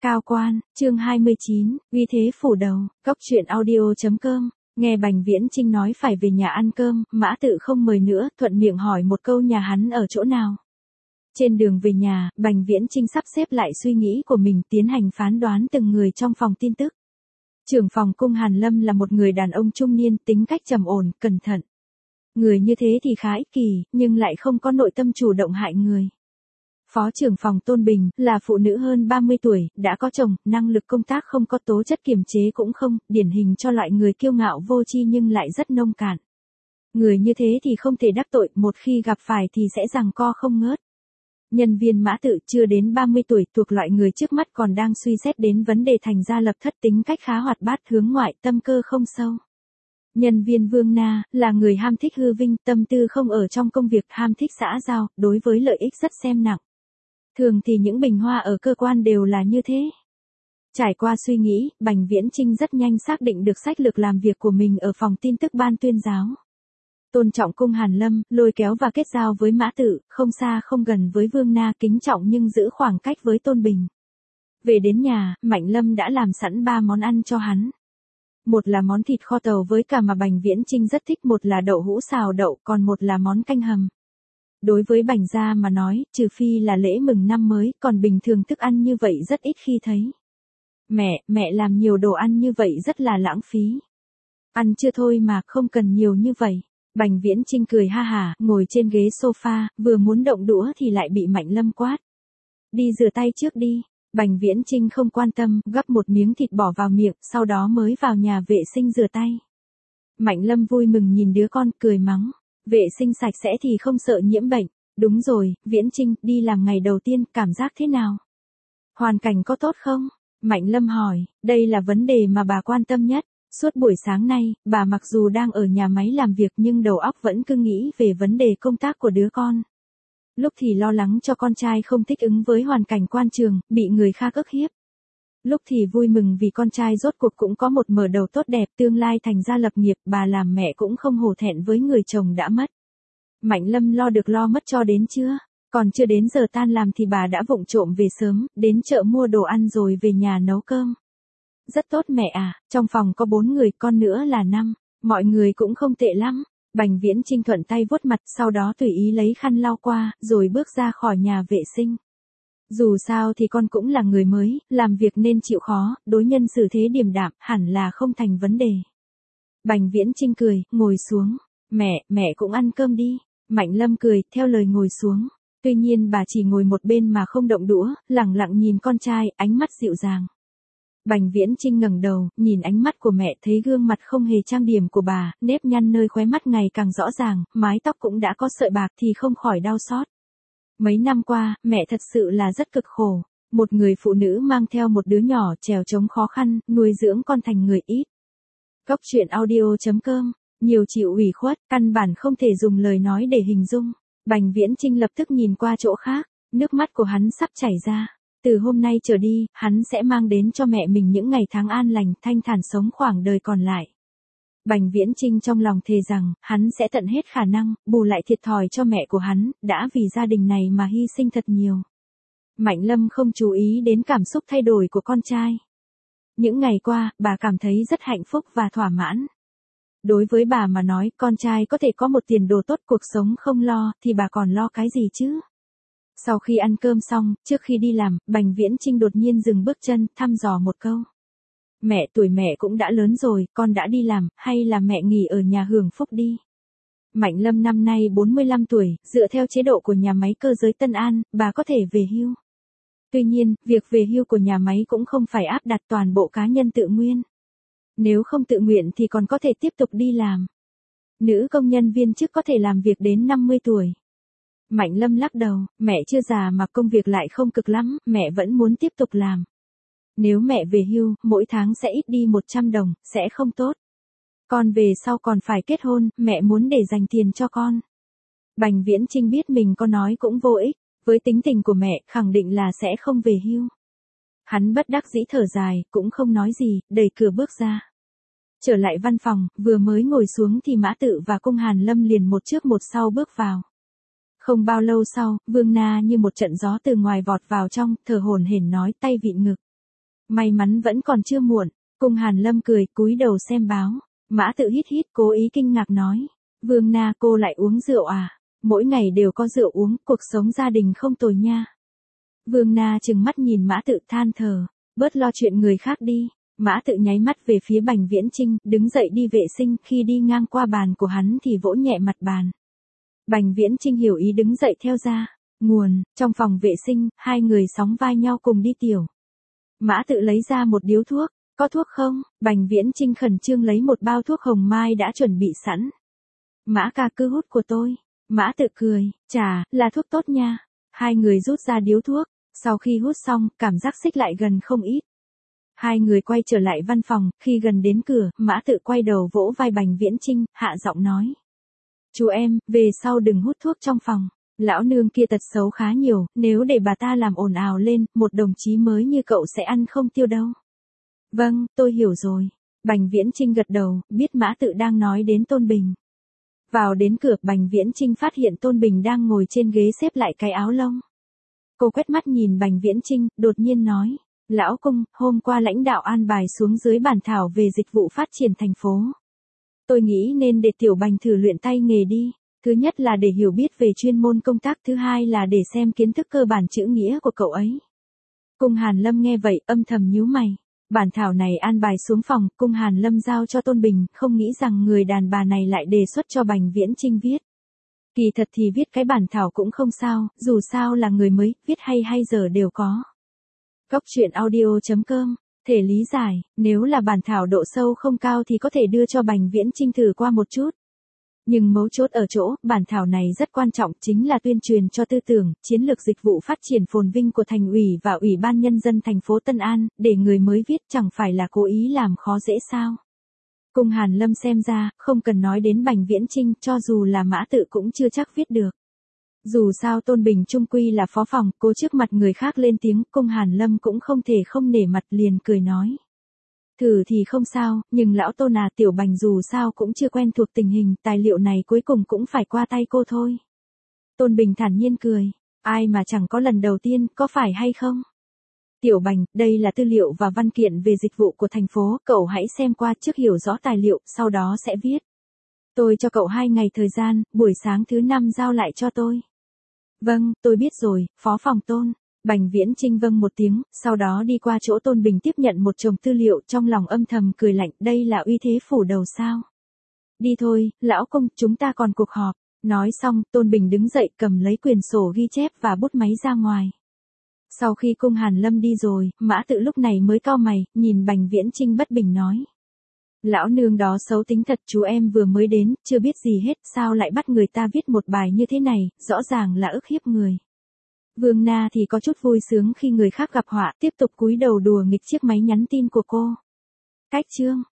Cao quan, chương 29, uy thế phủ đầu, góc truyện audio.com, nghe Bành Viễn Chinh nói phải về nhà ăn cơm, Mã Tự không mời nữa, thuận miệng hỏi một câu nhà hắn ở chỗ nào. Trên đường về nhà, Bành Viễn Chinh sắp xếp lại suy nghĩ của mình, tiến hành phán đoán từng người trong phòng tin tức. Trưởng phòng Cung Hàn Lâm là một người đàn ông trung niên, tính cách trầm ổn, cẩn thận. Người như thế thì khá ích kỷ, nhưng lại không có nội tâm chủ động hại người. Phó trưởng phòng Tôn Bình, là phụ nữ hơn 30 tuổi, đã có chồng, năng lực công tác không có, tố chất kiềm chế cũng không, điển hình cho loại người kiêu ngạo vô tri nhưng lại rất nông cạn. Người như thế thì không thể đắc tội, một khi gặp phải thì sẽ giằng co không ngớt. Nhân viên Mã Tự chưa đến 30 tuổi, thuộc loại người trước mắt còn đang suy xét đến vấn đề thành gia lập thất, tính cách khá hoạt bát, hướng ngoại, tâm cơ không sâu. Nhân viên Vương Na, là người ham thích hư vinh, tâm tư không ở trong công việc, ham thích xã giao, đối với lợi ích rất xem nặng. Thường thì những bình hoa ở cơ quan đều là như thế. Trải qua suy nghĩ, Bành Viễn Chinh rất nhanh xác định được sách lược làm việc của mình ở phòng tin tức ban tuyên giáo. Tôn trọng Cung Hàn Lâm, lôi kéo và kết giao với Mã Tự, không xa không gần với Vương Na, kính trọng nhưng giữ khoảng cách với Tôn Bình. Về đến nhà, Mạnh Lâm đã làm sẵn 3 món ăn cho hắn. Một là món thịt kho tàu với cà mà Bành Viễn Chinh rất thích, một là đậu hũ xào đậu, còn một là món canh hầm. Đối với Bành gia mà nói, trừ phi là lễ mừng năm mới, còn bình thường thức ăn như vậy rất ít khi thấy. Mẹ làm nhiều đồ ăn như vậy rất là lãng phí. Ăn chưa thôi mà, không cần nhiều như vậy. Bành Viễn Chinh cười ha hả, ngồi trên ghế sofa, vừa muốn động đũa thì lại bị Mạnh Lâm quát. Đi rửa tay trước đi. Bành Viễn Chinh không quan tâm, gắp một miếng thịt bỏ vào miệng, sau đó mới vào nhà vệ sinh rửa tay. Mạnh Lâm vui mừng nhìn đứa con, cười mắng. Vệ sinh sạch sẽ thì không sợ nhiễm bệnh. Đúng rồi, Viễn Chinh, đi làm ngày đầu tiên, cảm giác thế nào? Hoàn cảnh có tốt không? Mạnh Lâm hỏi, đây là vấn đề mà bà quan tâm nhất. Suốt buổi sáng nay, bà mặc dù đang ở nhà máy làm việc nhưng đầu óc vẫn cứ nghĩ về vấn đề công tác của đứa con. Lúc thì lo lắng cho con trai không thích ứng với hoàn cảnh quan trường, bị người khác ức hiếp. Lúc thì vui mừng vì con trai rốt cuộc cũng có một mở đầu tốt đẹp, tương lai thành gia lập nghiệp, bà làm mẹ cũng không hổ thẹn với người chồng đã mất. Mạnh Lâm lo được lo mất cho đến trưa, còn chưa đến giờ tan làm thì bà đã vụng trộm về sớm, đến chợ mua đồ ăn rồi về nhà nấu cơm. Rất tốt mẹ à, trong phòng có 4 người, con nữa là 5, mọi người cũng không tệ lắm. Bành Viễn Chinh thuận tay vuốt mặt, sau đó tùy ý lấy khăn lau qua, rồi bước ra khỏi nhà vệ sinh. Dù sao thì con cũng là người mới, làm việc nên chịu khó, đối nhân xử thế điềm đạm, hẳn là không thành vấn đề. Bành Viễn Chinh cười, ngồi xuống. Mẹ cũng ăn cơm đi. Mạnh Lâm cười, theo lời ngồi xuống. Tuy nhiên bà chỉ ngồi một bên mà không động đũa, lẳng lặng nhìn con trai, ánh mắt dịu dàng. Bành Viễn Chinh ngẩng đầu, nhìn ánh mắt của mẹ, thấy gương mặt không hề trang điểm của bà, nếp nhăn nơi khóe mắt ngày càng rõ ràng, mái tóc cũng đã có sợi bạc thì không khỏi đau xót. Mấy năm qua, mẹ thật sự là rất cực khổ. Một người phụ nữ mang theo một đứa nhỏ, trèo trống khó khăn, nuôi dưỡng con thành người ít. Góc truyện audio.com, nhiều chịu ủy khuất, căn bản không thể dùng lời nói để hình dung. Bành Viễn Chinh lập tức nhìn qua chỗ khác, nước mắt của hắn sắp chảy ra. Từ hôm nay trở đi, hắn sẽ mang đến cho mẹ mình những ngày tháng an lành, thanh thản sống khoảng đời còn lại. Bành Viễn Chinh trong lòng thề rằng, hắn sẽ tận hết khả năng, bù lại thiệt thòi cho mẹ của hắn, đã vì gia đình này mà hy sinh thật nhiều. Mạnh Lâm không chú ý đến cảm xúc thay đổi của con trai. Những ngày qua, bà cảm thấy rất hạnh phúc và thỏa mãn. Đối với bà mà nói, con trai có thể có một tiền đồ tốt, cuộc sống không lo, thì bà còn lo cái gì chứ? Sau khi ăn cơm xong, trước khi đi làm, Bành Viễn Chinh đột nhiên dừng bước chân, thăm dò một câu. Tuổi mẹ cũng đã lớn rồi, con đã đi làm, hay là mẹ nghỉ ở nhà hưởng phúc đi. Mạnh Lâm năm nay 45 tuổi, dựa theo chế độ của nhà máy cơ giới Tân An, bà có thể về hưu. Tuy nhiên, việc về hưu của nhà máy cũng không phải áp đặt toàn bộ cá nhân tự nguyện. Nếu không tự nguyện thì còn có thể tiếp tục đi làm. Nữ công nhân viên chức có thể làm việc đến 50 tuổi. Mạnh Lâm lắc đầu, mẹ chưa già mà công việc lại không cực lắm, mẹ vẫn muốn tiếp tục làm. Nếu mẹ về hưu, mỗi tháng sẽ ít đi 100 đồng, sẽ không tốt. Con về sau còn phải kết hôn, mẹ muốn để dành tiền cho con. Bành Viễn Chinh biết mình có nói cũng vô ích, với tính tình của mẹ, khẳng định là sẽ không về hưu. Hắn bất đắc dĩ thở dài, cũng không nói gì, đẩy cửa bước ra. Trở lại văn phòng, vừa mới ngồi xuống thì Mã Tự và Cung Hàn Lâm liền một trước một sau bước vào. Không bao lâu sau, Vương Na như một trận gió từ ngoài vọt vào trong, thở hổn hển nói, tay vịn ngực. May mắn vẫn còn chưa muộn. Cung Hàn Lâm cười, cúi đầu xem báo. Mã Tự hít hít, cố ý kinh ngạc nói. Vương Na, cô lại uống rượu à? Mỗi ngày đều có rượu uống, cuộc sống gia đình không tồi nha. Vương Na trừng mắt nhìn Mã Tự than thở. Bớt lo chuyện người khác đi. Mã Tự nháy mắt về phía Bành Viễn Chinh, đứng dậy đi vệ sinh, khi đi ngang qua bàn của hắn thì vỗ nhẹ mặt bàn. Bành Viễn Chinh hiểu ý đứng dậy theo ra. Nguồn, trong phòng vệ sinh, hai người sóng vai nhau cùng đi tiểu. Mã Tự lấy ra một điếu thuốc. Có thuốc không? Bành Viễn Chinh khẩn trương lấy một bao thuốc hồng mai đã chuẩn bị sẵn. Mã ca cứ hút của tôi. Mã Tự cười, chà, là thuốc tốt nha. Hai người rút ra điếu thuốc. Sau khi hút xong, cảm giác xích lại gần không ít. Hai người quay trở lại văn phòng, khi gần đến cửa, Mã Tự quay đầu vỗ vai Bành Viễn Chinh, hạ giọng nói. Chú em, về sau đừng hút thuốc trong phòng. Lão nương kia tật xấu khá nhiều, nếu để bà ta làm ồn ào lên, một đồng chí mới như cậu sẽ ăn không tiêu đâu. Vâng, tôi hiểu rồi. Bành Viễn Chinh gật đầu, biết Mã Tự đang nói đến Tôn Bình. Vào đến cửa, Bành Viễn Chinh phát hiện Tôn Bình đang ngồi trên ghế xếp lại cái áo lông. Cô quét mắt nhìn Bành Viễn Chinh, đột nhiên nói. Lão Cung, hôm qua lãnh đạo an bài xuống dưới bản thảo về dịch vụ phát triển thành phố. Tôi nghĩ nên để Tiểu Bành thử luyện tay nghề đi. Thứ nhất là để hiểu biết về chuyên môn công tác, thứ hai là để xem kiến thức cơ bản chữ nghĩa của cậu ấy. Cung Hàn Lâm nghe vậy, âm thầm nhíu mày. Bản thảo này an bài xuống phòng, Cung Hàn Lâm giao cho Tôn Bình, không nghĩ rằng người đàn bà này lại đề xuất cho Bành Viễn Chinh viết. Kỳ thật thì viết cái bản thảo cũng không sao, dù sao là người mới, viết hay giờ đều có. Góc truyện audio.com, thể lý giải, nếu là bản thảo độ sâu không cao thì có thể đưa cho Bành Viễn Chinh thử qua một chút. Nhưng mấu chốt ở chỗ, bản thảo này rất quan trọng, chính là tuyên truyền cho tư tưởng, chiến lược dịch vụ phát triển phồn vinh của thành ủy và Ủy ban Nhân dân thành phố Tân An, để người mới viết chẳng phải là cố ý làm khó dễ sao. Cung Hàn Lâm xem ra, không cần nói đến Bành Viễn Chinh, cho dù là Mã Tự cũng chưa chắc viết được. Dù sao Tôn Bình trung quy là phó phòng, cô trước mặt người khác lên tiếng, Cung Hàn Lâm cũng không thể không nể mặt, liền cười nói. Thử thì không sao, nhưng lão Tôn à, Tiểu Bành dù sao cũng chưa quen thuộc tình hình, tài liệu này cuối cùng cũng phải qua tay cô thôi. Tôn Bình thản nhiên cười, ai mà chẳng có lần đầu tiên, có phải hay không? Tiểu Bành, đây là tư liệu và văn kiện về dịch vụ của thành phố, cậu hãy xem qua trước hiểu rõ tài liệu, sau đó sẽ viết. Tôi cho cậu 2 ngày thời gian, buổi sáng thứ 5 giao lại cho tôi. Vâng, tôi biết rồi, phó phòng Tôn. Bành Viễn Chinh vâng một tiếng, sau đó đi qua chỗ Tôn Bình tiếp nhận một chồng tư liệu, trong lòng âm thầm cười lạnh, đây là uy thế phủ đầu sao. Đi thôi, lão Cung, chúng ta còn cuộc họp. Nói xong, Tôn Bình đứng dậy cầm lấy quyển sổ ghi chép và bút máy ra ngoài. Sau khi Cung Hàn Lâm đi rồi, Mã Tự lúc này mới cau mày, nhìn Bành Viễn Chinh bất bình nói. Lão nương đó xấu tính thật, chú em vừa mới đến, chưa biết gì hết, sao lại bắt người ta viết một bài như thế này, rõ ràng là ức hiếp người. Vương Na thì có chút vui sướng khi người khác gặp họa, tiếp tục cúi đầu đùa nghịch chiếc máy nhắn tin của cô. Cách chương